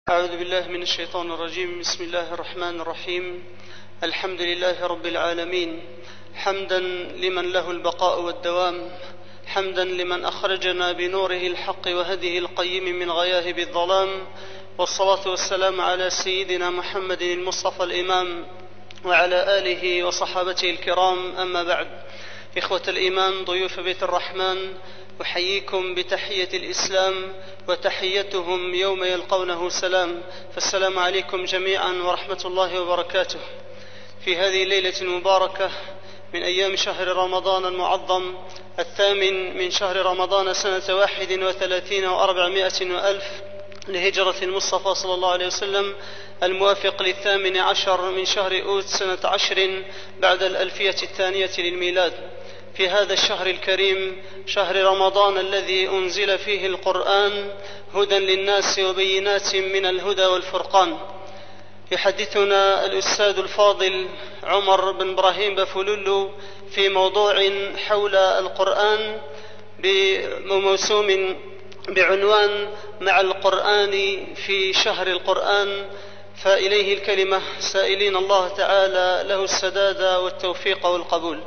أعوذ بالله من الشيطان الرجيم. بسم الله الرحمن الرحيم. الحمد لله رب العالمين، حمدا لمن له البقاء والدوام، حمدا لمن أخرجنا بنوره الحق وهديه القيم من غياهب الظلام، والصلاة والسلام على سيدنا محمد المصطفى الإمام وعلى آله وصحابته الكرام. أما بعد، إخوة الإيمان، ضيوف بيت الرحمن، أحييكم بتحية الإسلام، وتحيتهم يوم يلقونه سلام، فالسلام عليكم جميعا ورحمة الله وبركاته. في هذه الليلة المباركة من أيام شهر رمضان المعظم، 8 من شهر رمضان سنة 31 و400 وألف لهجرة المصطفى صلى الله عليه وسلم، الموافق 18 من شهر أوت سنة 10 بعد 200 للميلاد. في هذا الشهر الكريم، شهر رمضان الذي أنزل فيه القرآن هدى للناس وبينات من الهدى والفرقان، يحدثنا الأستاذ الفاضل عمر بن إبراهيم بفلولو في موضوع حول القرآن بموسوم بعنوان مع القرآن في شهر القرآن، فإليه الكلمة سائلين الله تعالى له السداد والتوفيق والقبول.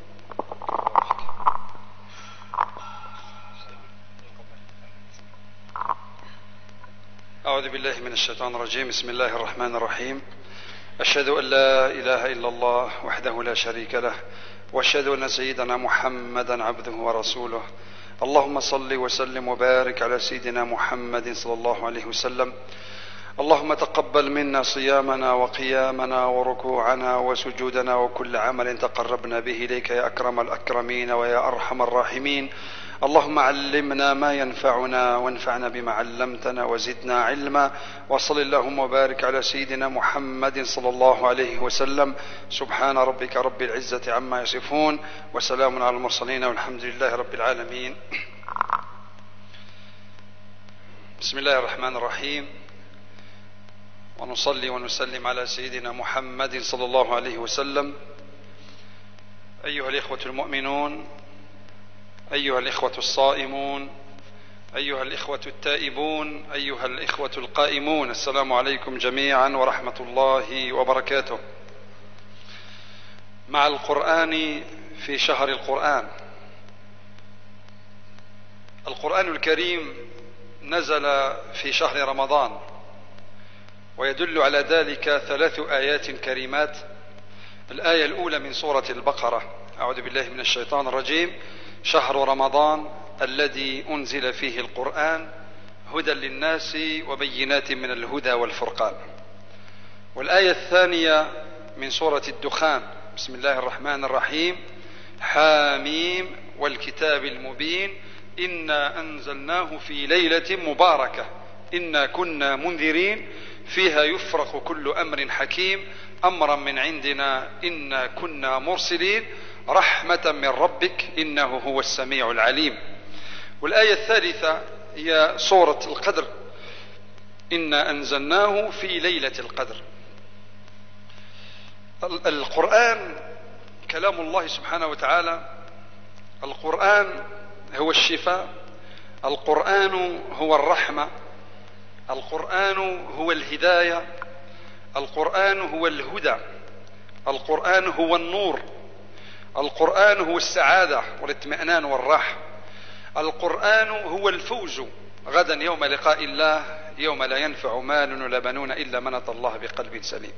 أعوذ بالله من الشيطان الرجيم. بسم الله الرحمن الرحيم. أشهد أن لا إله إلا الله وحده لا شريك له، وأشهد أن سيدنا محمدا عبده ورسوله. اللهم صل وسلم وبارك على سيدنا محمد صلى الله عليه وسلم. اللهم تقبل منا صيامنا وقيامنا وركوعنا وسجودنا وكل عمل تقربنا به إليك يا أكرم الأكرمين ويا أرحم الراحمين. اللهم علمنا ما ينفعنا وانفعنا بما علمتنا وزدنا علما، وصل اللهم وبارك على سيدنا محمد صلى الله عليه وسلم. سبحان ربك رب العزة عما يصفون، وسلام على المرسلين، والحمد لله رب العالمين. بسم الله الرحمن الرحيم، ونصلي ونسلم على سيدنا محمد صلى الله عليه وسلم. أيها الإخوة المؤمنون، أيها الإخوة الصائمون، أيها الإخوة التائبون، أيها الإخوة القائمون، السلام عليكم جميعا ورحمة الله وبركاته. مع القرآن في شهر القرآن. القرآن الكريم نزل في شهر رمضان، ويدل على ذلك 3 آيات كريمات. الآية الأولى من سورة البقرة: أعوذ بالله من الشيطان الرجيم، شهر رمضان الذي أنزل فيه القرآن هدى للناس وبينات من الهدى والفرقان. والآية الثانية من سورة الدخان: بسم الله الرحمن الرحيم، حاميم والكتاب المبين، إنا أنزلناه في ليلة مباركة إنا كنا منذرين فيها يفرق كل أمر حكيم أمرا من عندنا إنا كنا مرسلين رحمة من ربك إنه هو السميع العليم. والآية الثالثة هي سورة القدر: إنا أنزلناه في ليلة القدر. القرآن كلام الله سبحانه وتعالى. القرآن هو الشفاء، القرآن هو الرحمة، القرآن هو الهداية، القرآن هو الهدى، القرآن هو النور، القرآن هو السعادة والاطمئنان والراحة، القرآن هو الفوز غدا يوم لقاء الله يوم لا ينفع مال ولا بنون إلا من أتى الله بقلب سليم.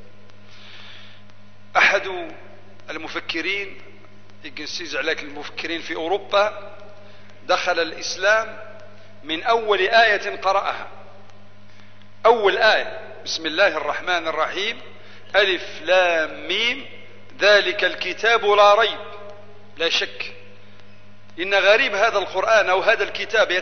أحد المفكرين، يقنسيز عليك المفكرين في أوروبا، دخل الإسلام من أول آية قرأها. أول آية: بسم الله الرحمن الرحيم، ألف لام ميم، ذلك الكتاب لا ريب. لا شك إن غريب هذا القرآن أو هذا الكتاب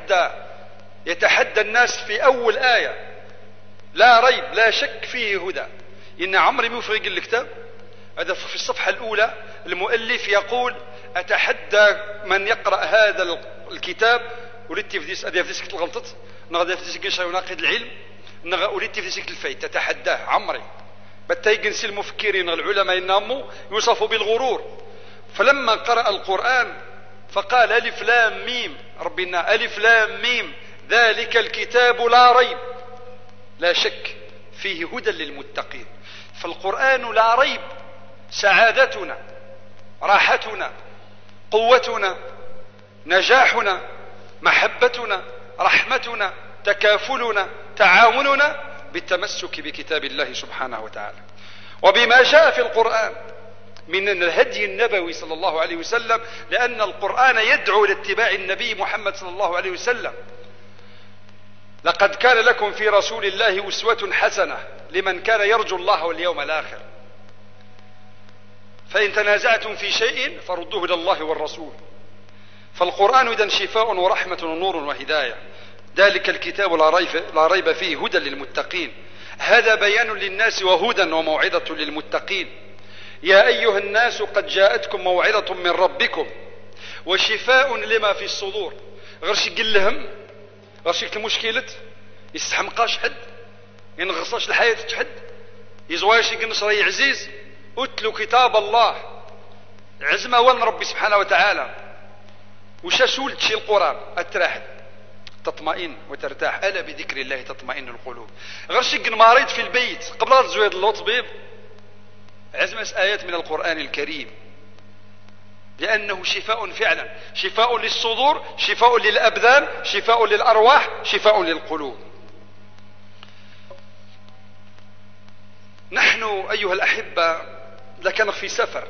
يتحدى الناس في أول آية: لا ريب، لا شك فيه هدى. إن عمري مفرق الكتاب هذا في الصفحة الأولى المؤلف يقول: أتحدى من يقرأ هذا الكتاب ولدت في ديسك الغلطت نغدا في ديسك يناقض العلم ولدت في ديسك الفايت تتحداه عمري. بتيجنسي المفكرين العلماء إنهم يوصفوا بالغرور. فلما قرأ القرآن فقال: ألف لام ميم، ربنا ألف لام ميم ذلك الكتاب لا ريب. لا شك فيه هدى للمتقين. فالقرآن لا ريب سعادتنا، راحتنا، قوتنا، نجاحنا، محبتنا، رحمتنا، تكافلنا، تعاوننا بالتمسك بكتاب الله سبحانه وتعالى وبما جاء في القرآن من الهدي النبوي صلى الله عليه وسلم، لأن القرآن يدعو لاتباع النبي محمد صلى الله عليه وسلم. لقد كان لكم في رسول الله أسوة حسنة لمن كان يرجو الله واليوم الآخر، فإن تنازعتم في شيء فردوه إلى الله والرسول. فالقرآن إذن شفاء ورحمة ونور وهداية. ذلك الكتاب لا ريب فيه هدى للمتقين. هذا بيان للناس وهدى وموعظة للمتقين. يا أيها الناس قد جاءتكم موعظة من ربكم وشفاء لما في الصدور. غير شي قل الهم، غير شي المشكلة يستحمقاش حد، ينغصاش الحياة تحد، يزواش يقنص راي عزيز. اتلو كتاب الله، عزمه وان ربي سبحانه وتعالى. وش سولت شي القرآن اتراح تطمئن وترتاح. ألا بذكر الله تطمئن القلوب. غير شي مريض في البيت قبل تزويد له طبيب، عزمة آيات من القرآن الكريم، لأنه شفاء فعلا، شفاء للصدور، شفاء للأبدان، شفاء للأرواح، شفاء للقلوب. نحن أيها الأحبة لكن في سفر.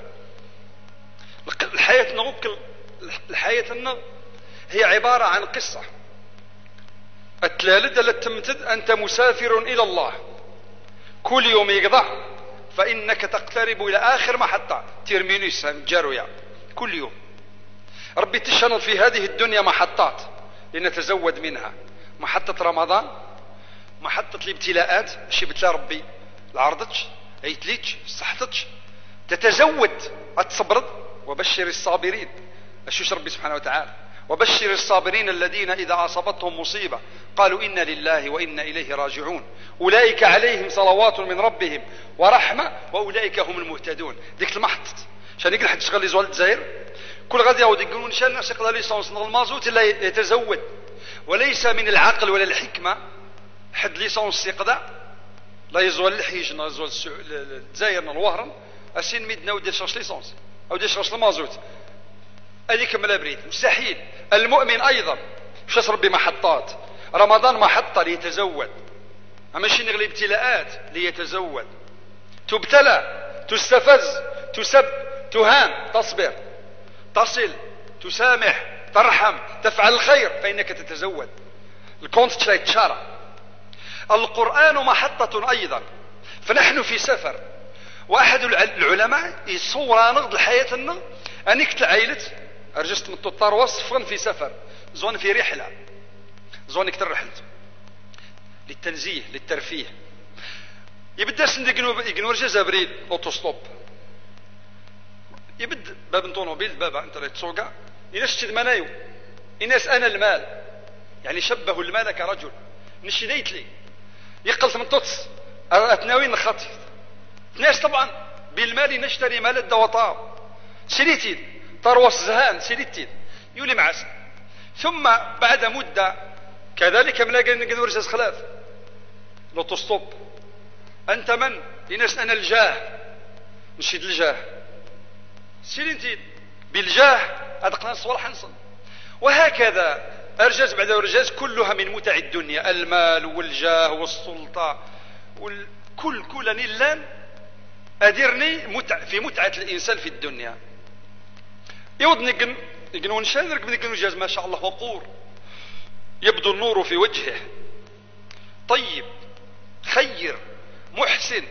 الحياة هي عبارة عن قصة. التلالد التي تمتد أنت مسافر إلى الله، كل يوم يقضى فإنك تقترب إلى آخر محطة تيرمينوس جارويا. كل يوم ربي تشنط في هذه الدنيا محطات لنتزود منها. محطة رمضان، محطة الابتلاءات، شي بتلا ربي العرضتش ايتليتش صحتتش تتزود اتصبرد. وبشر الصابرين، اشوش ربي سبحانه وتعالى وبشر الصابرين الذين إذا أصابتهم مصيبة قالوا إنا لله وإنا إليه راجعون أولئك عليهم صلوات من ربهم ورحمة وأولئك هم المهتدون. ديك المحطة شان يقول حد شغل يزوال الجزائر كل غادي يعود يقولون شان الناس يقضى ليسونس المازوت لا يتزود. وليس من العقل ولا الحكمة حد ليسونس يقضى لا يزوال الحيج لا يزوال الجزائر الوهرن أسين ميدنا ودير شاش ليسونس أو دير شاش المازوت هذيك من بريد مستحيل. المؤمن أيضا شاش ربي محطات. رمضان محطة ليتزود، ماشي نغلي ابتلاءات ليتزود. تبتلى، تستفز، تسب، تهان، تصبر، تصل، تسامح، ترحم، تفعل الخير فإنك تتزود. الكونت تشارع. القرآن محطة أيضا. فنحن في سفر، وأحد العلماء يصور نغض حياتنا أنك تعيلت أرجست من الطار وصفا في سفر زون في رحلة زونك ترحلت للتنزيه للترفيه. يبدا سندق يقنور جزابريل اوتوستوب، يبد باب طونوبيل بابا انت اللي تسوقها يناس تشد منايو يناس انا المال، يعني شبهوا المال كرجل نشديت لي يقلت من توتس اتناوين خطي ناس طبعا بالمال نشتري مال الدوطام سليتين تروس زهان سليتين يولي معاس. ثم بعد مدة كذلك ملاقي نقدر جاز خلاف لوتوستوب انت من يناس انا الجاه نشيد الجاه سيلينتين بالجاه ادقنا الصور حنصن. وهكذا ارجاز بعد ارجاز كلها من متع الدنيا، المال والجاه والسلطة كل نيلان اديرني في متعة الانسان في الدنيا. يود نقنون شادرك بنقنون جاز ما شاء الله وقور يبدو النور في وجهه طيب خير محسن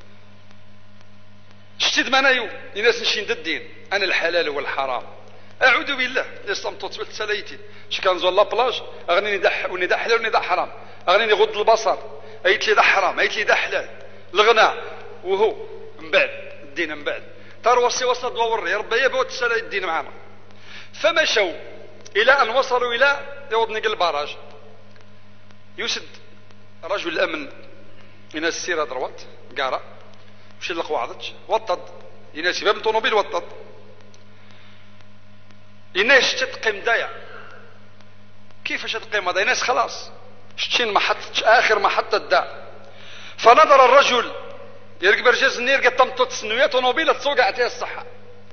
شتد منايو الناس نشين الدين انا الحلال والحرام اعوذ بالله لسام تطبل سلايتي شكان زول لابلاج اغنيني دا حلال وني دا حرام اغنيني غض البصر ايت لي دا حرام ايت لي دا حلال الغنى وهو من بعد الدين من بعد تروسي وصل دور يا ربي يبغوا تسالي الدين معنا. فمشوا الى ان وصلوا الى يوضني البراج يسد رجل الامن يناس السيره دروات قارا مشي لقواعدتش وطد يناس باب طونوبيل وطد يناس تتقيم دايا كيفاش تقيم هذا يناس خلاص شتين محطة اخر محطة دا فنظر الرجل يركب رجاز النير قد تمطط سنوية طونوبيل تسوق عتيها الصحة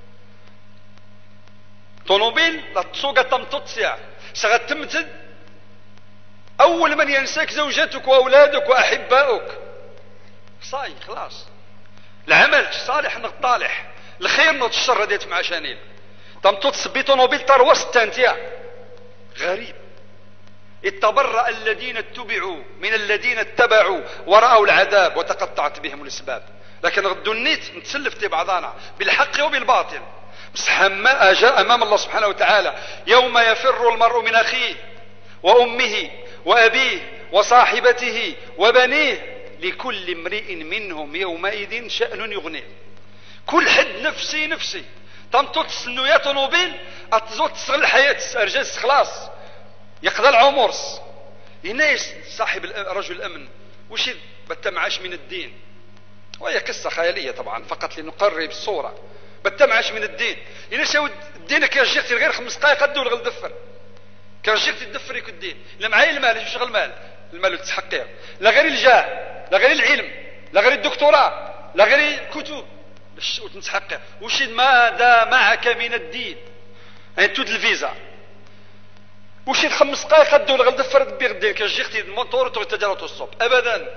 طونوبيل تسوق تمطط ساعة سغت تمتد أول من ينساك زوجتك وأولادك وأحبائك صاي خلاص العمل صالح نطالح الخير نوت الشر ديت مع شانيل تمطط سبي طونوبيل تروى ستانتيا غريب اتبرأ الذين اتبعوا من الذين اتبعوا ورأوا العذاب وتقطعت بهم الأسباب. لكن غدو النيت نتسلف بعضانا بالحق وبالباطل بصح جاء أمام الله سبحانه وتعالى يوم يفر المرء من أخيه وأمه وأبيه وصاحبته وبنيه لكل امرئ منهم يومئذ شأن يغنيه. كل حد نفسي نفسي تمطط السنوية طونوبيل أتزوت تستغل الحياة أرجاز خلاص يقضى العمرس ينايس صاحب رجل الأمن وش بتمعاش من الدين، وهي قصة خيالية طبعا فقط لنقرب الصورة. بتمعاش من الدين ينايس الدين كرجيختي غير 5 دقائق قدو لغل دفر كرجيختي تدفر يكون الدين لا معايا المال ايش شغل المال والتحقيق لا غير الجاه لا غير العلم لا غير الدكتوراه لا غير الكتب وتتحقق وش ماذا معك من الدين يعني تود الفيزا وشي 5 دقائق قدو لغل دفر بيغدين كرجيختي الموتور وتجارته الصوب ابدا.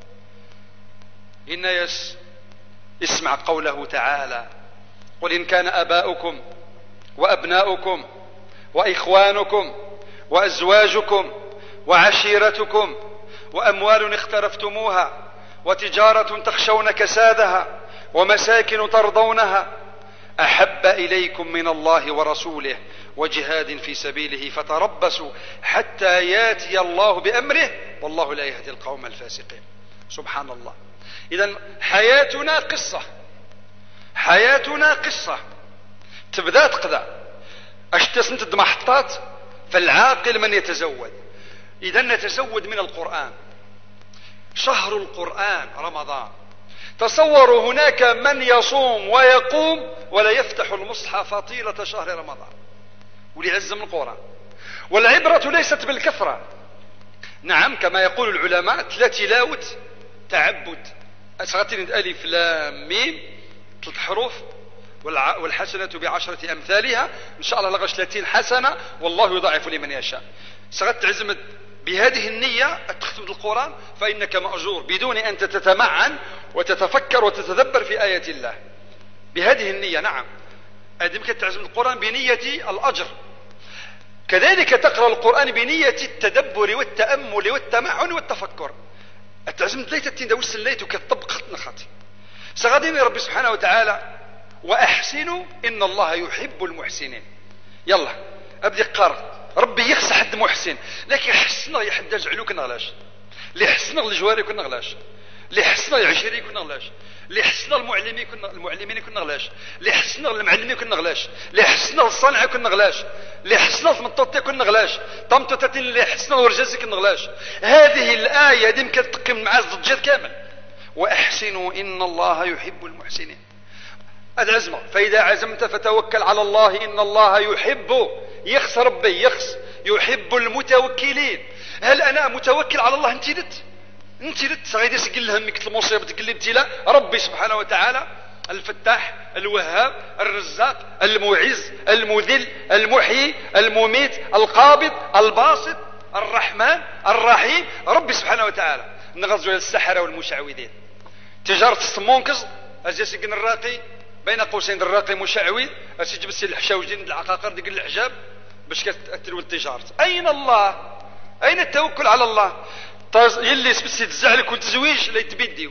إن اسمع قوله تعالى قل إن كان آباؤكم وأبناؤكم وإخوانكم وأزواجكم وعشيرتكم وأموال اقترفتموها وتجارة تخشون كسادها ومساكن ترضونها أحب إليكم من الله ورسوله وجهاد في سبيله فتربصوا حتى ياتي الله بأمره والله لا يهدي القوم الفاسقين. سبحان الله. إذن حياتنا قصة، حياتنا قصة تبدأ تقضى اشتسنت محطات فالعاقل من يتزود. إذا نتزود من القرآن. شهر القرآن رمضان. تصوروا هناك من يصوم ويقوم ولا يفتح المصحف طيلة شهر رمضان وليعزم القرآن. والعبرة ليست بالكثرة، نعم كما يقول العلماء تلاوة تعبد أسغتين ألف لام ميم 3 حروف والحسنة ب10 أمثالها إن شاء الله لغش 30 حسنة والله يضاعف لمن يشاء. سغت تعزمد بهذه النية تختم القرآن فإنك مأجور بدون أن تتمعن وتتفكر وتتدبر في آيات الله بهذه النية. نعم أدمك تعزم القرآن بنية الأجر، كذلك تقرأ القرآن بنية التدبر والتأمل والتمعن والتفكر. التعزم ليت التين دوس الليت وكتطبق خطنا خطي سغادين ربي سبحانه وتعالى وأحسنوا إن الله يحب المحسنين. يلا أبدي قارئ ربي يخص حد محسن لكن حسنا يحد جعلو كنا غلاش اللي حسنا الجواري كنا غلاش اللي حسنا العشيري كنا غلاش اللي حسنا المعلمين كنا غلاش اللي حسنا المعلمين كنا غلاش اللي حسنا الصانع كنا غلاش اللي حسنا المطوطي كنا غلاش طمطتين اللي حسنا ورجازي كنا غلاش. هذه الآية دي يمكن تقيم مع الضجير كامل وأحسنوا إن الله يحب المحسنين. العزمة فإذا عزمت فتوكل على الله إن الله يحب يخص ربي يخص يحب المتوكلين. هل أنا متوكل على الله؟ انت لت غادي تسقل همك المصيبة تقول ابتلاء ربي سبحانه وتعالى الفتاح الوهاب الرزاق المعز المذل المحيي المميت القابض الباسط الرحمن الرحيم ربي سبحانه وتعالى. نغزو السحرة والمشعوذين تجارة السمونكز أجاسقن الراقي بين قوسين الراقي مشعوذ أسجب السي الحشاوجين العقاقر ديك الحجاب باش كتلو التجارة. أين الله؟ أين التوكل على الله؟ يلي سبسي تزعلك والتزويج لا يتبديو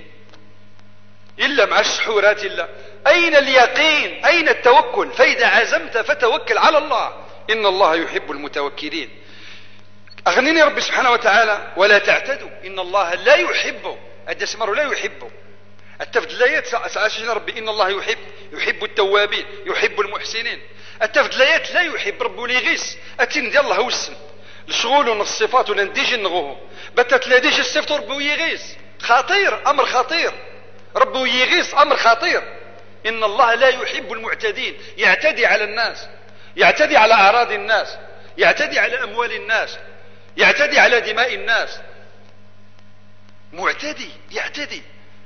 إلا مع السحورات إلا. أين اليقين؟ أين التوكل؟ فإذا عزمت فتوكل على الله إن الله يحب المتوكلين. أغنيني ربي سبحانه وتعالى ولا تعتدوا إن الله لا يحب الدسمر لا يحب التفضليات سأشجن ربي إن الله يحب التوابين يحب المحسنين. التفضليات لا يحب ربي ليغيس أتين ديال الله وسن الشغول الصفات ولنديجي نغوه بتت لا ديجي الصفات ربي يغيس خطير أمر خطير ربي يغيس أمر خطير. إن الله لا يحب المعتدين يعتدي على الناس يعتدي على أعراض الناس يعتدي على أموال الناس يعتدي على دماء الناس. معتدي يعتدي.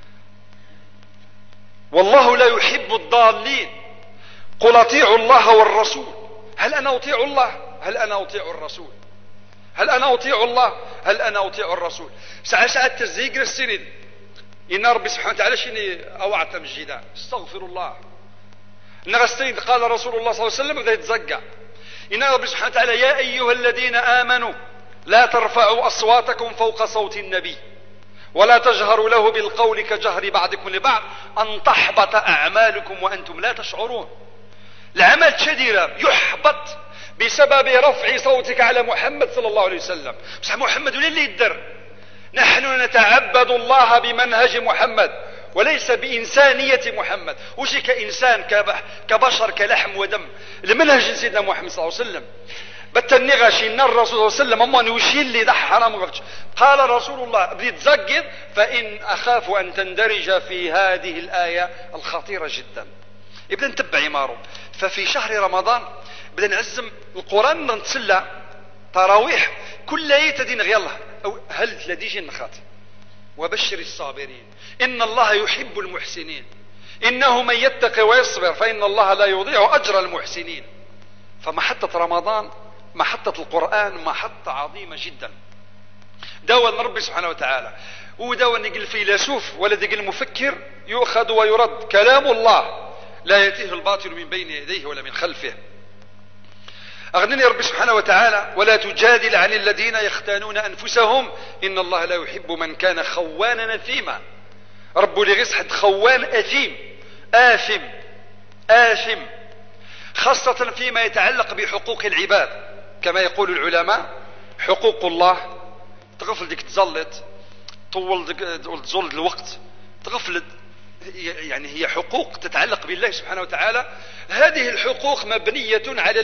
والله لا يحب الضالين. قل اطيعوا الله والرسول. هل انا اطيع الله؟ هل انا اطيع الرسول؟ هل انا اطيع الله؟ هل انا اطيع الرسول؟ ساعات تزيق السند ان ربي سبحانه وتعالى شيني اوعت مجدا استغفر الله. ان السند قال رسول الله صلى الله عليه وسلم بدا يتزقع ان ربي سبحانه وتعالى يا ايها الذين امنوا لا ترفعوا اصواتكم فوق صوت النبي ولا تجهروا له بالقول كجهر بعضكم لبعض ان تحبط اعمالكم وانتم لا تشعرون. العمل شديرة يحبط بسبب رفع صوتك على محمد صلى الله عليه وسلم. بصح محمد ولا اللي يدر؟ نحن نتعبد الله بمنهج محمد وليس بإنسانية محمد. وش كإنسان كبشر كلحم ودم. المنهج سيدنا محمد صلى الله عليه وسلم بتني غاشي الرسول صلى الله عليه وسلم اما نوشي اللي ده حرام غلطش. قال رسول الله بدي تزقد فإن أخاف أن تندرج في هذه الآية الخطيرة جدا. يبدأ نتبع عماره. ففي شهر رمضان بدأ نعزم القرآن نتسلى تراويح كل ليلة دين غيالله أو هل تلديجي النخات وبشر الصابرين إن الله يحب المحسنين إنه من يتقي ويصبر فإن الله لا يضيع أجر المحسنين. فمحطة رمضان محطة القرآن محطة عظيمة جدا. داوى ربي سبحانه وتعالى وداوى نقل الفيلسوف ولا دقل المفكر يؤخذ ويرد كلام الله لا يأتيه الباطل من بين يديه ولا من خلفه. أغنني ربي سبحانه وتعالى ولا تجادل عن الذين يختانون أنفسهم إن الله لا يحب من كان خوانا نثيما. رب لغيس حد خوان أثيم آثم خاصة فيما يتعلق بحقوق العباد. كما يقول العلماء حقوق الله تغفل ديك تزلط طول تزول الوقت تغفل يعني هي حقوق تتعلق بالله سبحانه وتعالى. هذه الحقوق مبنية على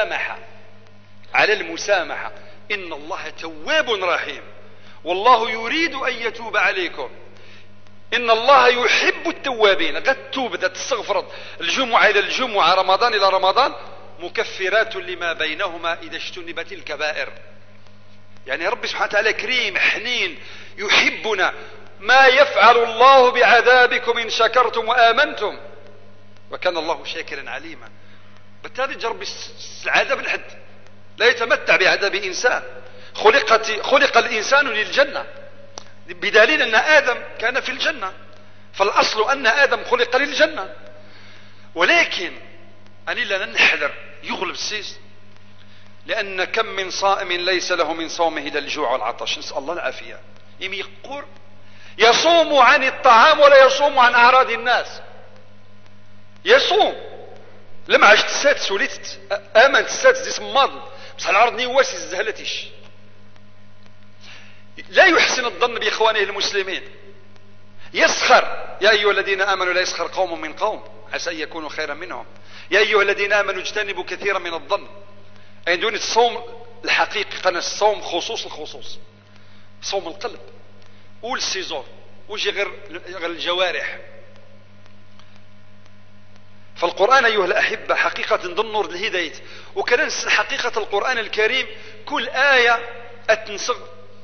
المسامحة. إن الله تواب رحيم والله يريد أن يتوب عليكم. إن الله يحب التوابين. قد توب تستغفر الجمعة إلى الجمعة رمضان إلى رمضان مكفرات لما بينهما إذا اجتنبت الكبائر. يعني ربي سبحانه وتعالى كريم حنين يحبنا. ما يفعل الله بعذابكم إن شكرتم وآمنتم وكان الله شاكرا عليما. بالتالي جرب العذاب الحد لا يتمتع بعذاب إنسان. خلق الإنسان للجنة بدليل أن آدم كان في الجنة فالأصل أن آدم خلق للجنة. ولكن أن لا نحذر يغلب السيس لأن كم من صائم ليس له من صومه إلا الجوع والعطش. نسأل الله العافية. يقول يصوم عن الطعام ولا يصوم عن أعراض الناس. يصوم لما عشت السادس وليت آمنت السادس دي سماض بس العرض نيواسي الزهلتش. لا يحسن الظن بإخوانه المسلمين. يسخر يا أيها الذين آمنوا لا يسخر قوم من قوم عسى أن يكونوا خيرا منهم. يا أيها الذين آمنوا اجتنبوا كثيرا من الظن. أي دون الصوم الحقيقي قلنا الصوم خصوص الخصوص صوم القلب والسيزور وجي غير الجوارح. فالقرآن أيها الأحبة حقيقة ضمن الهداية. وكان حقيقة القرآن الكريم كل آية أتنصغ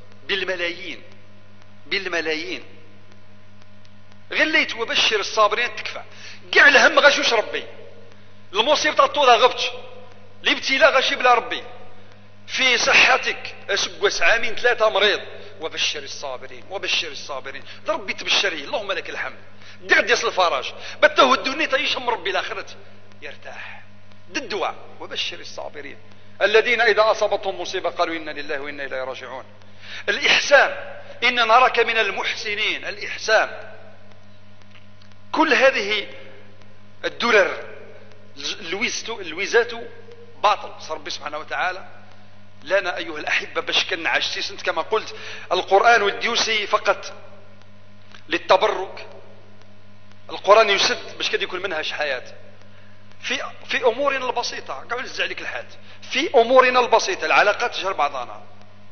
بالملايين غير ليت وبشر الصابرين تكفى. قاع الهم غشوش ربي المصيبة تطوضها غبتش الابتلاء غشي بلا ربي في صحتك أسقوس عامين 3 مريض وبشر الصابرين ربي تبشره اللهم لك الحمد. دقد يصل الفراج بته الدنيا يشم ربي الآخرة يرتاح. الدعاء وبشر الصابرين الذين إذا أصابتهم مصيبة قالوا إنا لله وإنا إليه راجعون. الإحسان إن نراك من المحسنين. الإحسان كل هذه الدرر اللويزات باطل. ربي سبحانه وتعالى لنا أيها الأحبة باش كنعشتي كما قلت القرآن والديوسي فقط للتبرك. القرآن يسد باش كده يكون منهج حياة في أمورنا البسيطة. قاعد نزع لك الحاد في أمورنا البسيطة العلاقات تجهر بعضنا.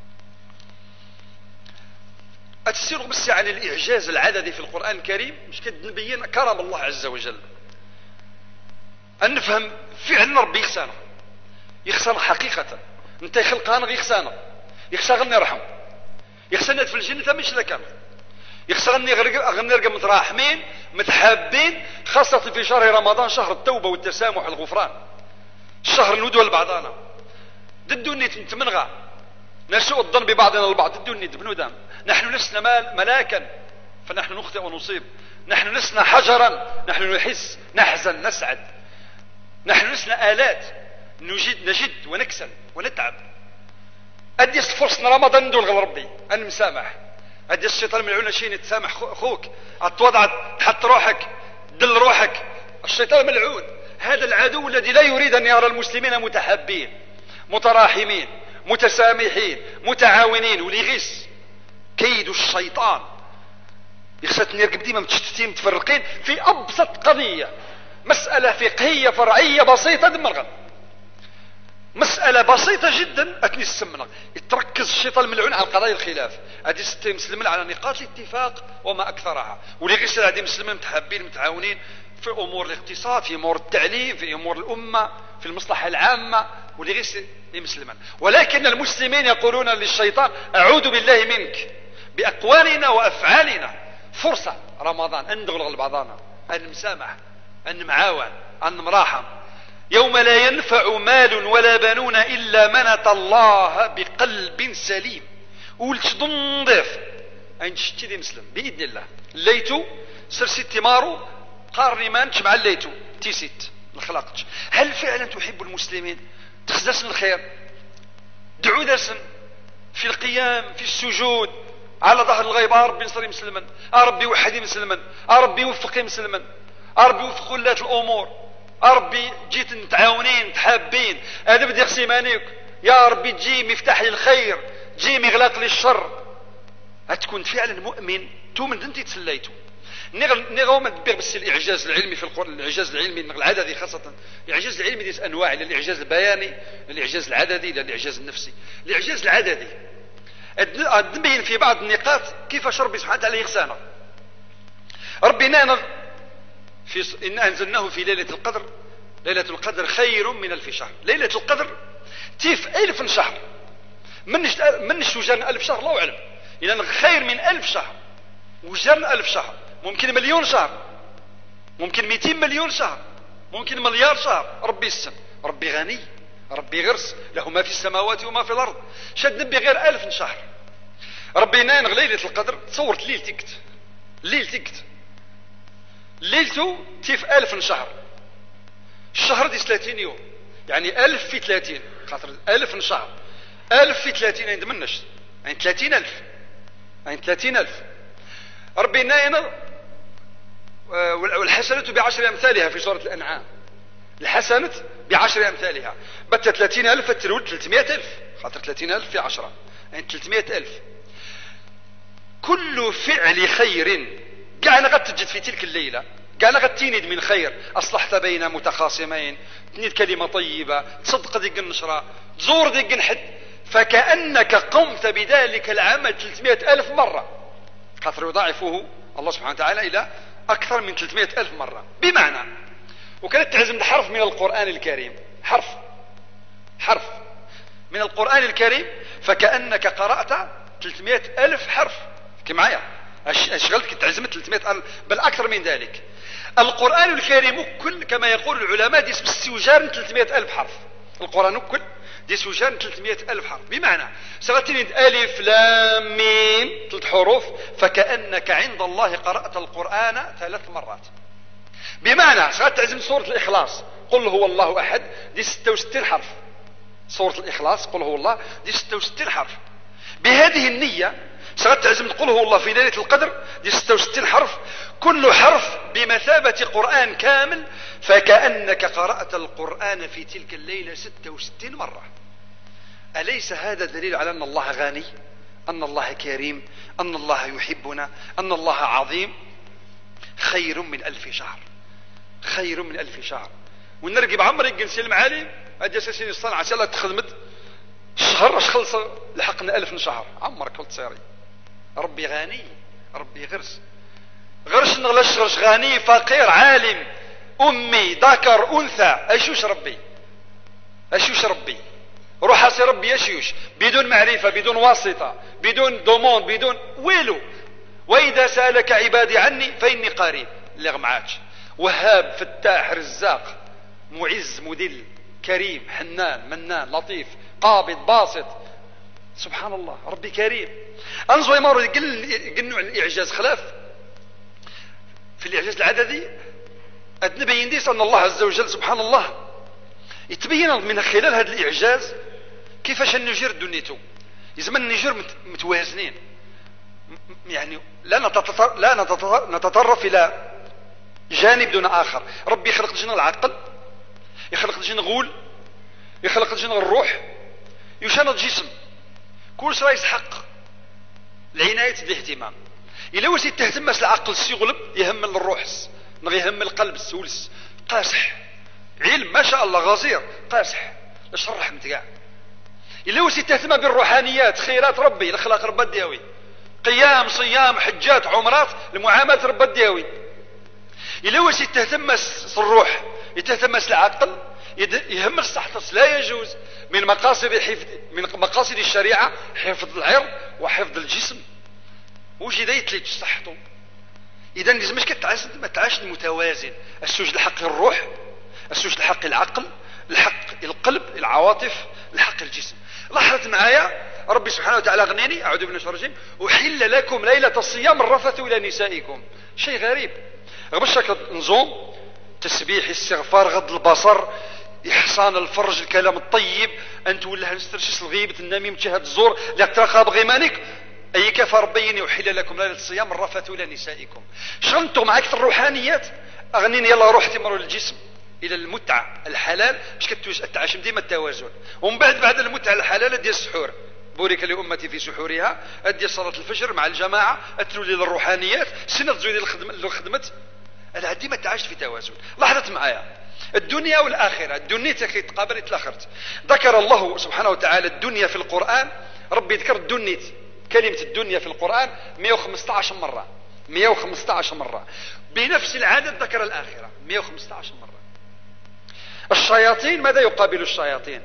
أتسير بس عن الإعجاز العددي في القرآن الكريم مش كده نبين كرم الله عز وجل. أن نفهم فعلا ربي يخسانا حقيقة. انت يخلقها غير يخسانا غير يرحم يخسانا في الجنة مش لكان يخص غنرقى متراحمين متحابين، خاصة في شهر رمضان، شهر التوبة والتسامح والغفران، شهر الندوة لبعضنا. ددو النيت نتمنغى نسوء الظن ببعضنا البعض، ددو النيت بنودام. نحن لسنا ملاكا فنحن نخطئ ونصيب، نحن لسنا حجرا نحن نحس نحزن نسعد، نحن لسنا آلات نجد ونكسل ونتعب. أدي فرصة رمضان ندول غير ربي أن مسامح، أدي الشيطان ملعون شين تسامح خوك، أتوضع تحط روحك دل روحك. الشيطان ملعون، هذا العدو الذي لا يريد أن يرى المسلمين متحابين متراحمين متسامحين متعاونين. وليغيس كيد الشيطان يخسات نرقب ديما متشتتين متفرقين في أبسط قضية، مسألة فقهية فرعية بسيطة دمرغم، مسألة بسيطة جدا أتني السمنة. يتركز الشيطان الملعون على قضايا الخلاف، أدي ستة مسلمين على نقاط الاتفاق وما أكثرها. وليغيس هذه مسلمين متحابين متعاونين في أمور الاقتصاد، في أمور التعليم، في أمور الأمة، في المصلحة العامة. وليغيس مسلما. ولكن المسلمين يقولون للشيطان أعوذ بالله منك بأقوالنا وأفعالنا. فرصة رمضان أن ندغل بعضنا، أن نسامح، أن نعاون، أن نراحم. يوم لا ينفع مال ولا بنون إلا من أتى الله بقلب سليم. ولت ضيف أين تشتي ذي مسلم بإذن الله. ليتو سرسي التمارو قارني ما نتش مع الليتو تيسيت الخلاقتش. هل فعلا تحب المسلمين؟ تخزسن الخير، دعو دسن في القيام في السجود على ظهر الغيب. ربي نصري مسلما، ربي وحدي مسلما، ربي وفقي مسلما، ربي وفق ولاة الأمور، ربي جيت نتعاونين نتحابين. هذا بدي يقسمانيك يا ربي تجي مفتاح للخير، تجي مغلاق للشر. هتكون فعلا مؤمن تؤمن انت تسليتو. نغاو ما ندبر بس الاعجاز العلمي في القران، الاعجاز العلمي العددي خاصه. الاعجاز العلمي ديت انواع، الى الاعجاز البياني، الاعجاز العددي، الى الاعجاز النفسي. الاعجاز العددي نبين في بعض النقاط كيفاش ربي سبحانه وتعالى يغسانا. ربي نانا إن أنزلناه في ليلة القدر. ليلة القدر خير من 1000 شهر. ليلة القدر تيف 1000 شهر، منش وجرن 1000 شهر الله أعلم. إذا خير من 1000 شهر، وجرن 1000 شهر، ممكن مليون شهر، ممكن 200 مليون شهر، ممكن مليار شهر. ربي السم، ربي غني، ربي غرس، له ما في السماوات وما في الأرض. شد نبي غير 1000 شهر. ربي نانغ ليلة القدر تصورت ليل تكت، ليل تكت ليلته تيف 1000 شهر. الشهر دي 30 يوم، يعني 1000 في 30 خاطر 1000 شهر. 1000 في 30 عند منش يعني 30,000، يعني 30,000. ربي ناينا والحسنة ب10 أمثالها في سورة الأنعام. الحسنة ب10 أمثالها. بت 30,000 الترود 300,000 خاطر 30,000 في 10 يعني 300,000. كل فعل خير قاعنا غد تجد في تلك الليلة، قاعنا غد تيند من خير. أصلحت بين متخاصمين، تنيد كلمة طيبة، تصدق ديك النشرة، تزور ديك الحد، فكأنك قمت بذلك العمل 300,000 مرة. خاطر يضاعفه الله سبحانه وتعالى إلى أكثر من 300,000 مرة. بمعنى وكانت تعزم حرف من القرآن الكريم، حرف من القرآن الكريم، فكأنك قرأت 300,000 حرف. كي معايا اشغلتك تعزمت 300,000 بل أكثر من ذلك. القرآن الكريم كل كما يقول العلماء دي سوجان 300,000 حرف. القرآن كل دي سوجان 300,000 حرف. بمعنى سغتين ألف لام ميم 3 حروف، فكأنك عند الله قرأت القرآن 3 مرات. بمعنى سغت تعزم سورة الإخلاص، قل هو الله أحد، دي 66 حرف. سورة الإخلاص قل هو الله دي 66 حرف. بهذه النية سغت تعزم تقول هو الله في ليلة القدر دي 66 حرف، كل حرف بمثابة قرآن كامل، فكأنك قرأت القرآن في تلك الليلة 66 مرة. أليس هذا دليل على أن الله غني، أن الله كريم، أن الله يحبنا، أن الله عظيم؟ خير من 1000 شهر، خير من 1000 شهر. ونرقب عمري نسلم علي هذه أساسين الصنعة سألة تخدمت الشهر اش خلص لحقنا 1000 شهر. عمرك قلت سيري ربي غني، ربي غرش نغلش غرش غني فقير عالم أمي ذكر أنثى أشوش ربي روح أسي ربي أشوش بدون معرفة بدون واسطة بدون دومون بدون ويلو. وإذا سألك عبادي عني فإني قريب. اللي غمعاتش وهاب فتاح رزاق معز مذل كريم حنان منان لطيف قابض باسط. سبحان الله ربي كريم. انظروا يمر يقنوا الإعجاز خلاف في الإعجاز العددي نبين ديس أن الله عز وجل سبحان الله يتبين من خلال هذا الإعجاز كيفاش النجير دنيته يزمن النجير متوازنين. يعني لا نتطرف إلى جانب دون آخر. ربي يخلق لنا العقل، يخلق لنا غول، يخلق لنا الروح، يشان الجسم، كل شيء يسحق العناية بالاهتمام. إلا وزيد تهتم العقل سيغلب يهم الروح يهم القلب السولس قاسح علم ما شاء الله غزير قاسح لاش الرحمة كاع. إلا وزيد تهتم بالروحانيات خيرات ربي الأخلاق رب الدياوي قيام صيام حجات عمرات المعاملات رب الدياوي. إلا وزيد تهتم الروح يتهتم العقل يهم الصحة. لا يجوز من مقاصد الشريعة حفظ العرض وحفظ الجسم وش إذا يتلج صحته. إذا لازمش ما تعاش المتوازن السوج لحق الروح السوج لحق العقل لحق القلب العواطف لحق الجسم. لاحظت معايا ربي سبحانه وتعالى غنيني أعوذ بالله من الشيطان الرجيم أحل لكم ليلة الصيام الرفث إلى نسائكم. شيء غريب غبشك نظام تسبيح استغفار غض البصر إحسان الفرج الكلام الطيب أن تولها نسترشس الغيبة النميم تشهد الزور لاقترقى بغيمانك أي كفى ربيني أحل لكم ليلة الصيام الرفث إلى نسائكم. شغلتوا معك الروحانيات أغنيني يلا روح تمروا للجسم إلى المتعة الحلال باش كتعاشم ديما التوازن. ومن بعد المتعة الحلال ديال السحور بورك لأمتي في سحورها أدي صلاة الفجر مع الجماعة أتلولي للروحانيات سنة تزويد الخدمة أنا ديما تعاش في توازن. لاحظت معايا الدنيا والآخرة الدنيا تقابل الآخرة. ذكر الله سبحانه وتعالى الدنيا في القرآن. ربي ذكر الدنيا كلمة الدنيا في القرآن 115 مرة 115 مرة. بنفس العدد ذكر الآخرة 115 مرة. الشياطين ماذا يقابل الشياطين؟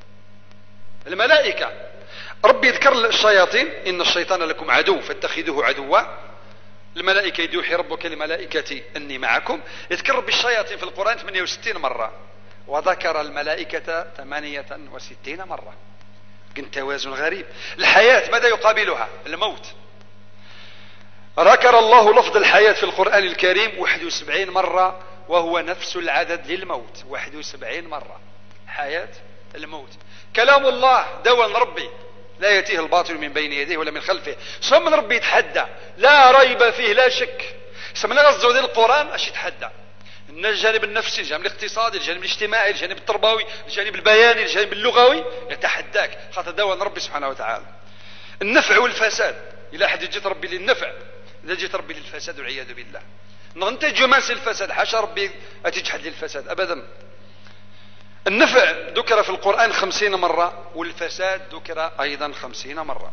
الملائكة. ربي يذكر الشياطين إن الشيطان لكم عدو فاتخذوه عدوا. الملائكة يدوحي ربك لملائكتي أني معكم. يذكر ربي الشياطين في القرآن 68 مرة وذكر الملائكة 68 مرة. كنت توازن غريب. الحياة ماذا يقابلها؟ الموت. ذكر الله لفظ الحياة في القرآن الكريم 71 مرة وهو نفس العدد للموت 71 مرة. حياة الموت. كلام الله دول ربي لا يأتيه الباطل من بين يديه ولا من خلفه. سمن ربي يتحدى لا ريب فيه لا شك. سمنا غزو ديال القرآن اش يتحدى الجانب النفسي الجانب الاقتصادي الجانب الاجتماعي الجانب التربوي الجانب البياني الجانب اللغوي يتحداك خاطر دول ربي سبحانه وتعالى. النفع والفساد إلى حد جيت ربي للنفع إذا جيت ربي للفساد والعياذ بالله. انت جماس الفساد حاشا ربي أتجحد للفساد أبدا. النفع ذكر في القرآن 50 مرة والفساد ذكر أيضا 50 مرة.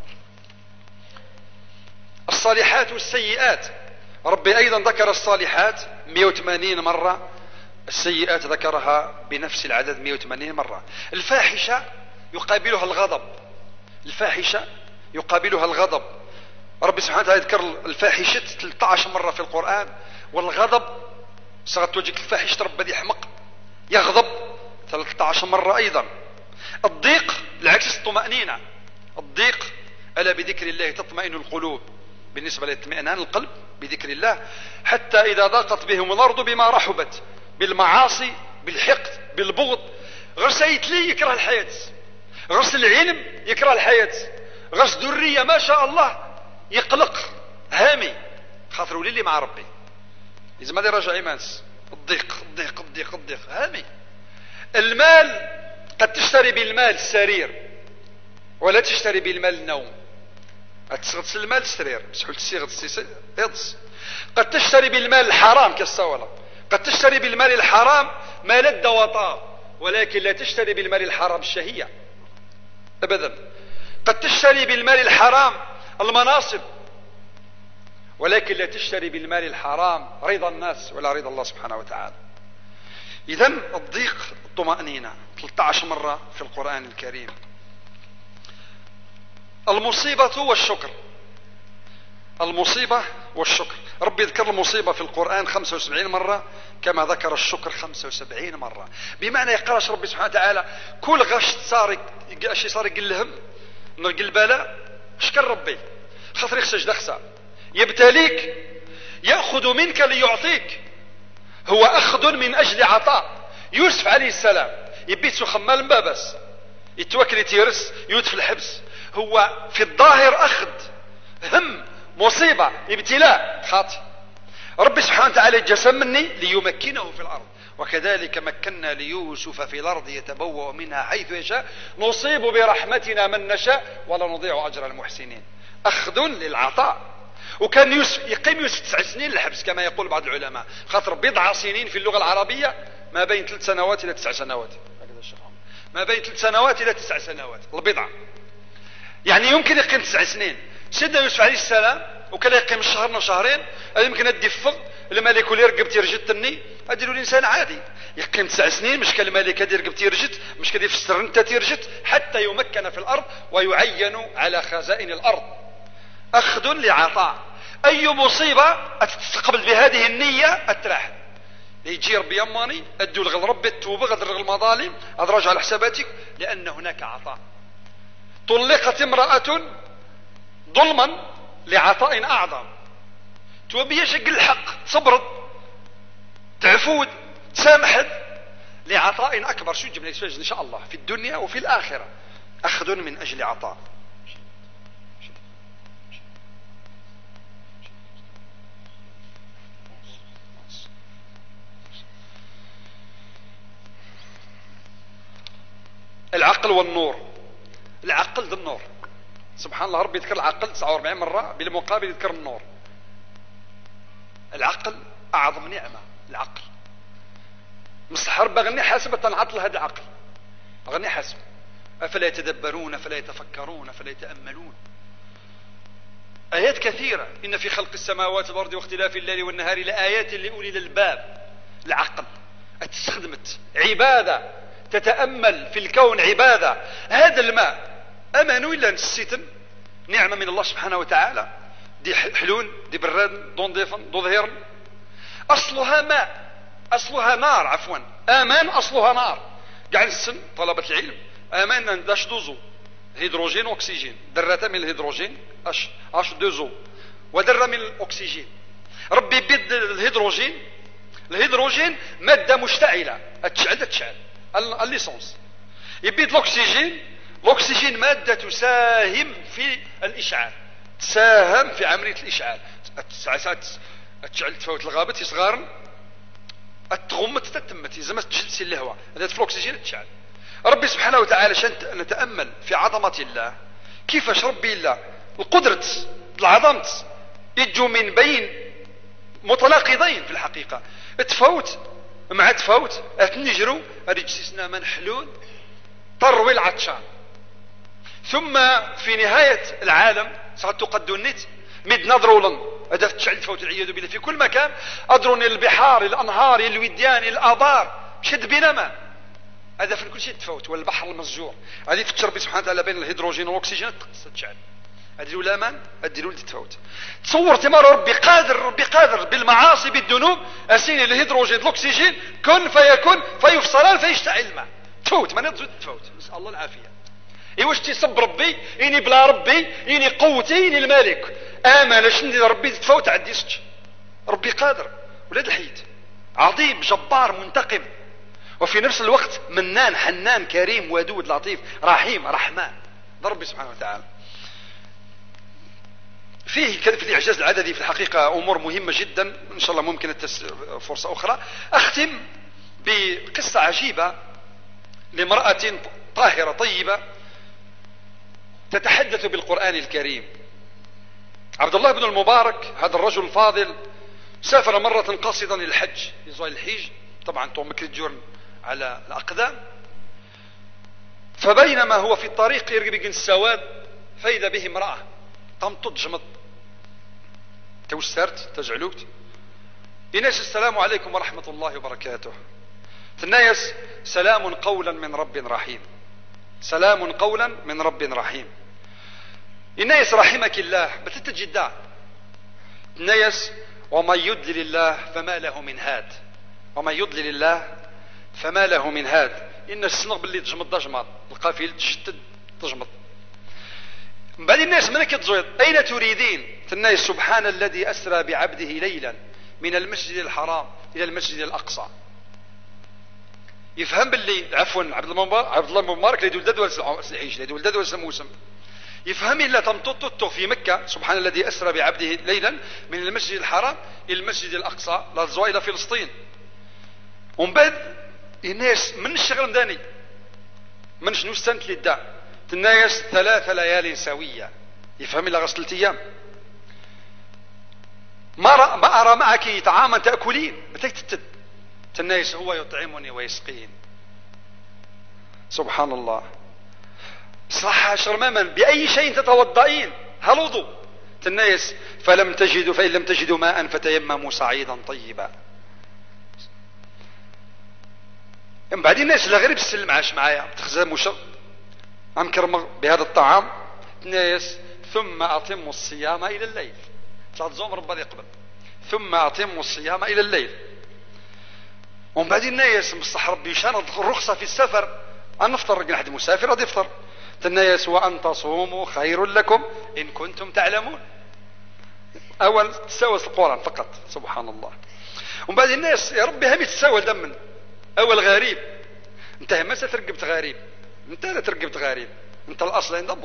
الصالحات والسيئات ربي أيضا ذكر الصالحات 180 مرة السيئات ذكرها بنفس العدد 180 مرة. الفاحشة يقابلها الغضب. الفاحشة يقابلها الغضب. ربي سبحانه وتعالى يذكر الفاحشة 13 مرة في القرآن والغضب صارت وجهك الفاحشة ربي يحمق يغضب 13 مرة أيضا. الضيق العكس الطمأنينة. الضيق ألا بذكر الله تطمئن القلوب. بالنسبة للاطمئنان القلب بذكر الله حتى إذا ضاقت بهم الأرض بما رحبت بالمعاصي بالحقد بالبغض. غرس يتلي يكره الحياة غرس العلم يكره الحياة غرس ذرية ما شاء الله يقلق هامي خاطر ولي مع ربي إذا ما يرجع إيمانس. الضيق الضيق الضيق الضيق هامي. المال قد تشتري بالمال السرير ولا تشتري بالمال النوم. تغسل المال السرير بسحولة الصيغة يضس. قد تشتري بالمال الحرام كالصولة. قد تشتري بالمال الحرام ما لد وطاب ولكن لا تشتري بالمال الحرام الشهية أبدا. قد تشتري بالمال الحرام المناصب ولكن لا تشتري بالمال الحرام رضا الناس ولا رضا الله سبحانه وتعالى. إذن الضيق الطمأنينة 13 مرة في القرآن الكريم. المصيبة والشكر. المصيبة والشكر. ربي يذكر المصيبة في القرآن 75 مرة كما ذكر الشكر 75 مرة. بمعنى يقراش ربي سبحانه وتعالى كل غش صار اشي صار يقلهم نرقل البلاء شكر ربي خاطر يخسج دخسة يبتليك يأخذ منك ليعطيك. هو أخذ من أجل عطاء. يوسف عليه السلام يبيت خمال مبابس يتوكل يتيرس يوت في الحبس. هو في الظاهر أخذ هم مصيبة ابتلاء خاطئ. ربي سبحانه وتعالى جسم مني ليمكنه في الأرض وكذلك مكنا ليوسف في الأرض يتبوأ منها حيث يشاء نصيب برحمتنا من نشاء ولا نضيع أجر المحسنين. أخذ للعطاء. وكان يوسف يقيم يوسف 9 سنين الحبس كما يقول بعض العلماء خاطر بضع سنين في اللغة العربية ما بين 3 سنوات إلى 9 سنوات. ما بين 3 سنوات إلى 9 سنوات البضع يعني يمكن يقيم 9 سنين. سيدنا يوسف عليه السلام وكان يقيم شهرنا شهرين يمكن الدفق الملك اللي يرقب تيرجتني اديروا الانسان عادي يقيم 9 سنين مش كالملك هذا يرقب تيرجت مش كدي يفسر انت تيرجت حتى يمكن في الارض ويعين على خزائن الارض. اخذ لعطاء. اي مصيبه تستقبل بهذه النيه اتراح يجي ربي يماني ادوا لغل ربي التوبه غدر المظالم ادرج على حساباتك لان هناك عطاء. طلقت امراه ظلما لعطاء اعظم توبي شق الحق صبرت تعفود تسامحت لعطاء اكبر. شو جبنا ان شاء الله في الدنيا وفي الاخره. اخذ من اجل عطاء. العقل والنور. العقل ذو النور سبحان الله. ربي يذكر العقل 49 مرة بالمقابل يذكر النور. العقل أعظم نعمة. العقل مستحر بغني حاسب تنعطل هذا العقل أغني حاسب. أفلا يتدبرون أفلا يتفكرون أفلا يتأملون. آيات كثيرة إن في خلق السماوات والأرض واختلاف الليل والنهار لآيات لأولي الألباب. العقل استخدمت عبادة تتأمل في الكون عبادة. هذا الماء أمانو إلا نسيتن نعمة من الله سبحانه وتعالى. دي حلون دي براد دون ضيفن دو ظهيرن أصلها ماء أصلها نار عفوا آمان أصلها نار. قاعد السن طلبة العلم آمان نداش دوزو هيدروجين وأكسجين درة من الهيدروجين أش دوزو ودرة من الأكسجين. ربي بيد الهيدروجين مادة مشتعلة تشعل الليسونس. يبيد الأكسجين مادة تساهم في الإشعال تساهم في عملية الإشعال. تشعل تفوت الغابة يصغارن التغمت تتمت إذا ما تجلسي الهواء هذا في الأكسجين تشعل. ربي سبحانه وتعالى عشان نتأمل في عظمة الله كيفاش ربي الله القدرة العظمة يجوا من بين متناقضين في الحقيقة. تفوت مع تفوت نجروا رجسنا منحلون طروي العطشان. ثم في نهاية العالم ستقدوا النت مد نظرولن هذا تشعل تفوت العياذ بالله في كل مكان. أدرون البحار الأنهار الوديان الآبار شد بنا ما هذا في كل شيء تفوت والبحر المسجور. هذه فتش ربي سبحانه وتعالى بين الهيدروجين والأكسجين تشعل هذه الأمان الدلول تتفوت. تصور تمار ربي قادر بالمعاصي بالذنوب أسين الهيدروجين الأكسجين كن فيكون فيفصلان فيشتعل الماء تفوت ما نزود تفوت نسأل الله العافية. واش تيصب ربي إني بلا ربي إني قوتي إني الملك آمن شندي ربي تفوت عديستش. ربي قادر ولاد الحيد عظيم جبار منتقم وفي نفس الوقت منان حنان كريم ودود لطيف رحيم رحمن. ربي سبحانه وتعالى فيه في الإعجاز العددي في الحقيقة أمور مهمة جدا إن شاء الله ممكن فرصة أخرى. أختم بقصة عجيبة لامرأة طاهرة طيبة تتحدث بالقرآن الكريم. عبد الله بن المبارك هذا الرجل الفاضل سافر مرة قاصدا للحج يزوي الحج طبعا تومك الجرن على الأقدام. فبينما هو في الطريق يرقب السواد فإذا به امرأة تمطط جمط توسرت تجعلوت إناس السلام عليكم ورحمة الله وبركاته. الناس سلام قولا من رب رحيم سلام قولا من رب رحيم. الناس رحمك الله بتتجدا الناس ومن يضلل الله فما له من هاد، ومن يضلل الله فما له من هاد. إن السنغ باللي تجمد دجمد القافلة تشتد تجمد. من بعد الناس من كتزويد أين تريدين؟ الناس سبحان الذي أسرى بعبده ليلا من المسجد الحرام إلى المسجد الأقصى. يفهم باللي عفوا عبد الله بن مبارك اللي يدول ددول الحج اللي يدول ددول موسم يفهم إلا تمطط في مكة سبحان الذي أسرى بعبده ليلا من المسجد الحرام إلى المسجد الأقصى لا تزوى إلى فلسطين. ومن بعد الناس من الشغل مداني من شنو استنت للداء الناس 3 ليال سوية. يفهم إلا غسل 3 أيام ما أرى معك طعاما تأكلين بتكتتد الناس هو يطعمني ويسقين. سبحان الله. صح شرماما بأي شيء تتوضئين؟ هل وضوء الناس فلم تجدوا فإن لم تجدوا ماء فتيمموا صعيدا طيبا. من بعد الناس لا غير بسلم عاش معايا تخزم وشر عم كرمغ بهذا الطعام الناس ثم أتموا الصيام إلى الليل 3 زوم ربما يقبل ثم أتموا الصيام إلى الليل. ومن بعد الناس مصح ربي يشان الرخصة في السفر أن نفطر نحن مسافر غادي يفطر الناس وأن تصوموا خير لكم إن كنتم تعلمون. أول تساوس القرآن فقط سبحان الله. ومن بعد الناس يا ربي هم يتساوى دمن أول غريب انت ما سترقبت غريب انت لا ترقبت غريب انت الأصل ينضبوا.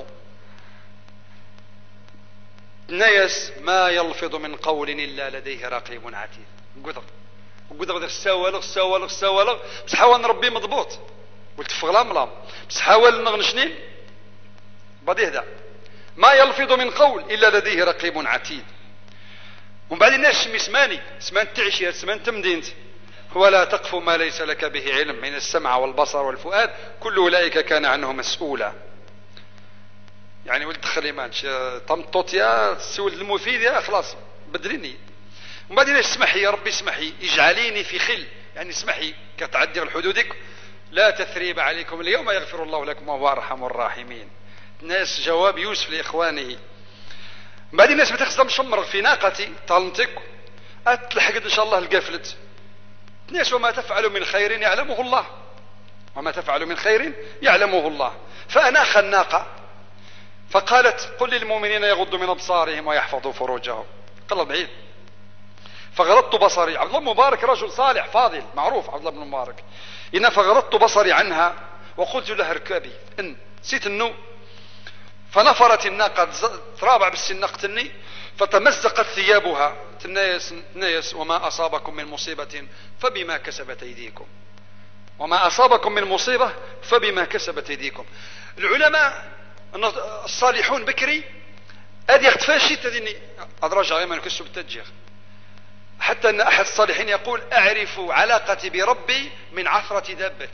الناس ما يلفظ من قول إلا لديه رقيب عتيد. قدر السوالغ بس حاول نربي مضبوط قلت فغلام لام بس حاول نغنشنين بديه ده ما يلفظ من قول إلا لديه رقيب عتيد. ومن بعد الناس اسمان تعيشيات اسمان تمدينت ولا تقف ما ليس لك به علم من السمع والبصر والفؤاد كل أولئك كان عنه مسؤولا. يعني ولد خليمان طمطوط يا سولد المفيد يا خلاص بدليني. ومن بعد اسمحي يا ربي اسمحي اجعليني في خل يعني اسمحي كتعدي حدودك لا تثريب عليكم اليوم يغفر الله لكم وهو أرحم الراحمين. الناس جواب يوسف لإخوانه. بعد الناس بتخزم شمر في ناقتي طالنتك أتلحقت إن شاء الله القفلت الناس وما تفعل من خير يعلمه الله وما تفعل من خير يعلمه الله. فأناخ الناقة فقالت قل للمؤمنين يغضوا من أبصارهم ويحفظوا فروجهم. قال بعيد فغضضت بصري. عبد الله مبارك رجل صالح فاضل معروف عبد الله بن مبارك إن فغضضت بصري عنها وقلت لها اركبي إن نسيت النوم فنفرت الناقة ترابع بالسنقتني فتمزقت ثيابها تنايس وما أصابكم من مصيبة فبما كسبت أيديكم وما أصابكم من مصيبة فبما كسبت أيديكم. العلماء الصالحون بكري هذه اختفاشي تديني أدرج غير ما نكسب التجيغ حتى أن أحد الصالحين يقول أعرف علاقتي بربي من عثرة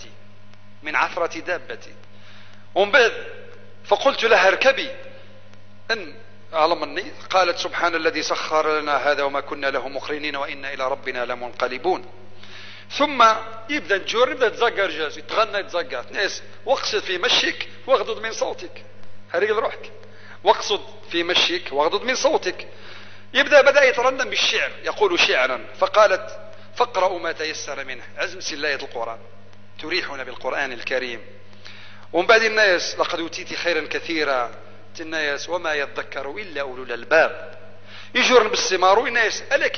دابتي ومن بعد فقلت لها اركبي أن علمني قالت سبحان الذي سخر لنا هذا وما كنا له مقرنين وإنا إلى ربنا لمنقلبون. ثم يبدأ الجور يبدأ يتزقر جاز يتغنى يتزقر ناس واقصد في مشيك واغضض من صوتك هرقل روحك واقصد في مشيك واغضض من صوتك. بدأ يترنم بالشعر يقول شعرا فقالت فاقرأوا ما تيسر منه عزم سلاية القرآن تريحنا بالقرآن الكريم. ومن بعد الناس لقد أوتيت خيرا كثيرا الناس وما يذكر إلا أولو الألباب. يجرن بالسمار الناس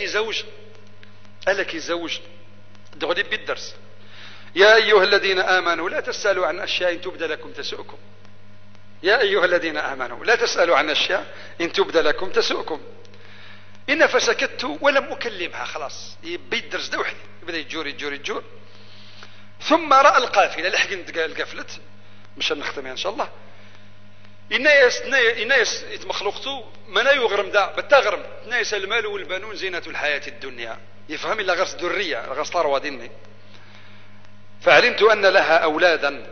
ألك زوج دغلي بالدرس يا أيها الذين آمنوا لا تسألوا عن أشياء إن تبد لكم تسؤكم. يا أيها الذين آمنوا لا تسألوا عن أشياء إن تبد لكم تسؤكم. إن فسكت ولم أكلمها خلاص بالدرس ده وحدي بدأ يجور ثم رأى القافلة لحق القفلت مش نختمها إن شاء الله. الناس يتمخلقتوا ما يغرم دا بتغرم الناس المال والبنون زينة الحياة الدنيا يفهم إلا غرس درية غرس طار ديني. فعلمت أن لها أولادا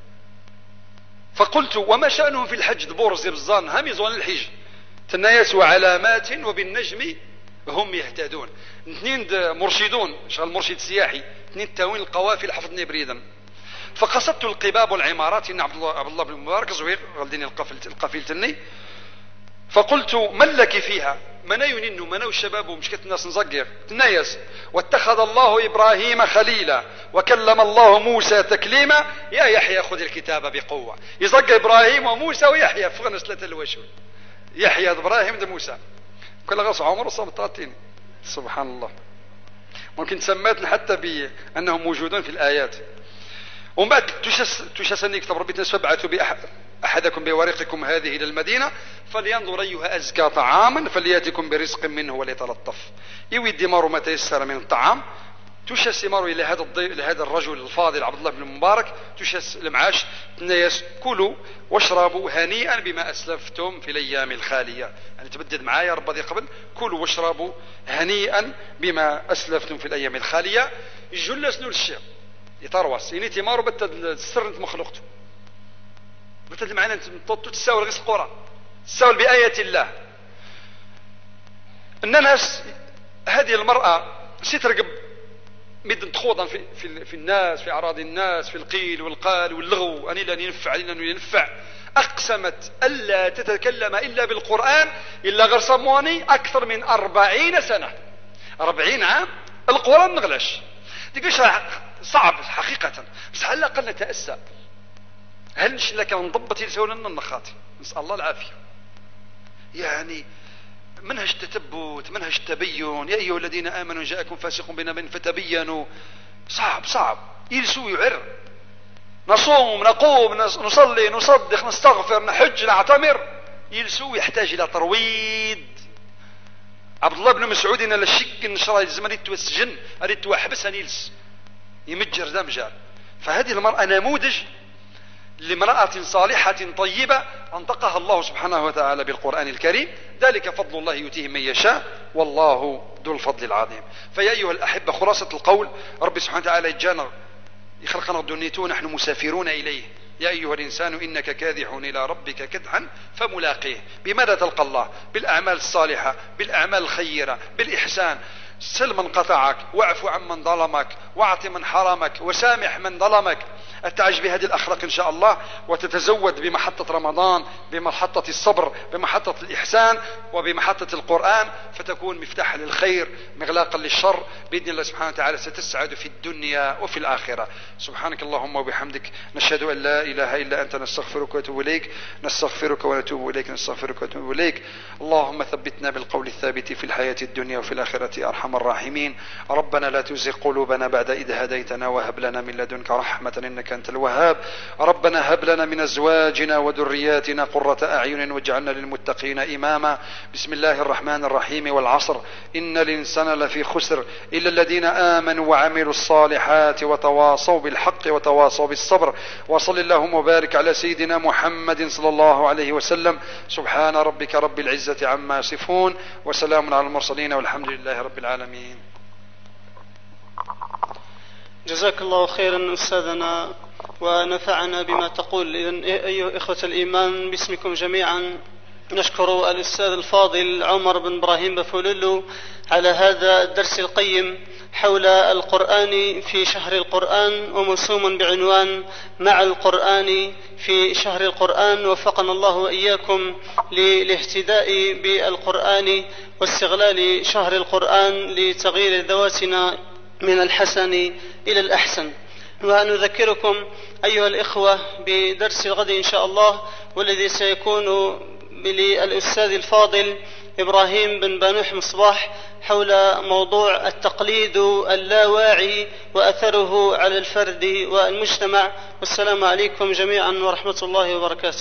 فقلت وما شأنهم في الحج دبور زبزان هم يزون الحج الناس وعلامات وبالنجم هم يهتدون. 2 مرشدون شغل مرشد سياحي 2 تاوين القوافل حفظني بريدا. فقصدت القباب والعمارات إن عبد الله بن مبارك زوير غلديني القفيل تني فقلت من لك فيها منا ينينو منا والشباب ومشكلة الناس نزقر تنايس. واتخذ الله إبراهيم خليلا وكلم الله موسى تكليما يا يحيى خذ الكتاب بقوة. يزق إبراهيم وموسى ويحيى فغنس ثلاثة الوشو يحيى إبراهيم ده موسى كل غص عمر وصام 30 سبحان الله. ممكن تسمتنا حتى بأنهم موجودون في الآيات. ومن بعد تشسني كتاب ربي فابعثوا أحدكم بورقكم هذه إلى المدينة فلينظر أيها أزكى طعاما فليأتكم برزق منه وليتلطف. يودي مارو ما تيسر من الطعام تشس مارو إلى هذا الرجل الفاضل عبد الله بن المبارك تشس المعاش الناس كلوا واشربوا هنيئا بما أسلفتم في الأيام الخالية. يعني تبدد معايا ربضي قبل كلوا واشربوا هنيئا بما أسلفتم في الأيام الخالية. يجلس نور الشيء يتروس يعني تمارو بتد السر انت مخلوقته بتد معنا انت تساوي رغيس القرى تساوي بآية الله. ان الناس هذه المرأة سترقب مد تخوضا في الناس في أعراض الناس في القيل والقال واللغو أني لن ينفع لن ينفع. أقسمت ألا تتكلم إلا بالقرآن إلا غير صمواني أكثر من 40 سنة 40 عام القرآن نغلش ديكش صعب حقيقة. بس على الأقل نتأسى هل نش لك نضبط يسوون لنا النخاطي نسأل الله العافية. يعني منهج التثبت منهج التبين يا أيها الذين آمنوا جاءكم فاسق بنبأ فتبينوا. صعب يلسو يعر نصوم نقوم نصلي نصدق نستغفر نحج نعتمر يلسو يحتاج إلى ترويض. عبد الله بن مسعود إن لشك نشرى الزمن يتوسجن أريد توحبس نيلس يمجر دمجة. فهذه المرأة نموذج لامرأة صالحة طيبة أنطقها الله سبحانه وتعالى بالقرآن الكريم. ذلك فضل الله يؤتيه من يشاء والله ذو الفضل العظيم. فيا أيها الأحبة خلاصة القول رب سبحانه وتعالى يجانا يخلقنا الدنيا نحن مسافرون إليه. يا أيها الإنسان إنك كادح إلى ربك كدحا فملاقيه. بماذا تلقى الله؟ بالأعمال الصالحة بالأعمال الخيرة بالإحسان. سل من قطعك واعف عمن ظلمك واعط من حرمك وسامح من ظلمك. أتعج بهذه الأخلاق إن شاء الله وتتزود بمحطة رمضان بمحطة الصبر بمحطة الإحسان وبمحطة القرآن فتكون مفتاحا للخير مغلاقا للشر بإذن الله سبحانه وتعالى. ستسعد في الدنيا وفي الآخرة. سبحانك اللهم وبحمدك نشهد أن لا إله إلا أنت نستغفرك ونتوب إليك. نستغفرك ونتوب إليك نستغفرك ونتوب إليك. اللهم ثبتنا بالقول الثابت في الحياة الدنيا وفي الآخرة أرحم الراحمين. ربنا لا تزغ قلوبنا بعد إذ هديتنا وهب لنا من لدنك رحمة إنك أنت الوهاب. ربنا هب لنا من أزواجنا وذرياتنا قرة أعين واجعلنا للمتقين إماما. بسم الله الرحمن الرحيم والعصر إن الإنسان لفي خسر إلا الذين آمنوا وعملوا الصالحات وتواصوا بالحق وتواصوا بالصبر. وصل اللهم وبارك على سيدنا محمد صلى الله عليه وسلم. سبحان ربك رب العزة عما يصفون وسلام على المرسلين والحمد لله رب العالمين. جزاك الله خيرا أستاذنا ونفعنا بما تقول. إذن أيها إخوة الإيمان باسمكم جميعا نشكر الأستاذ الفاضل عمر بن إبراهيم بفولولو على هذا الدرس القيم حول القرآن في شهر القرآن وموسوم بعنوان مع القرآن في شهر القرآن. وفقنا الله وإياكم للاهتداء بالقرآن واستغلال شهر القرآن لتغيير ذواتنا من الحسن إلى الأحسن. ونذكركم أيها الإخوة بدرس الغد إن شاء الله والذي سيكون للأستاذ الفاضل إبراهيم بن بانوح مصباح حول موضوع التقليد اللاواعي وأثره على الفرد والمجتمع. والسلام عليكم جميعا ورحمة الله وبركاته.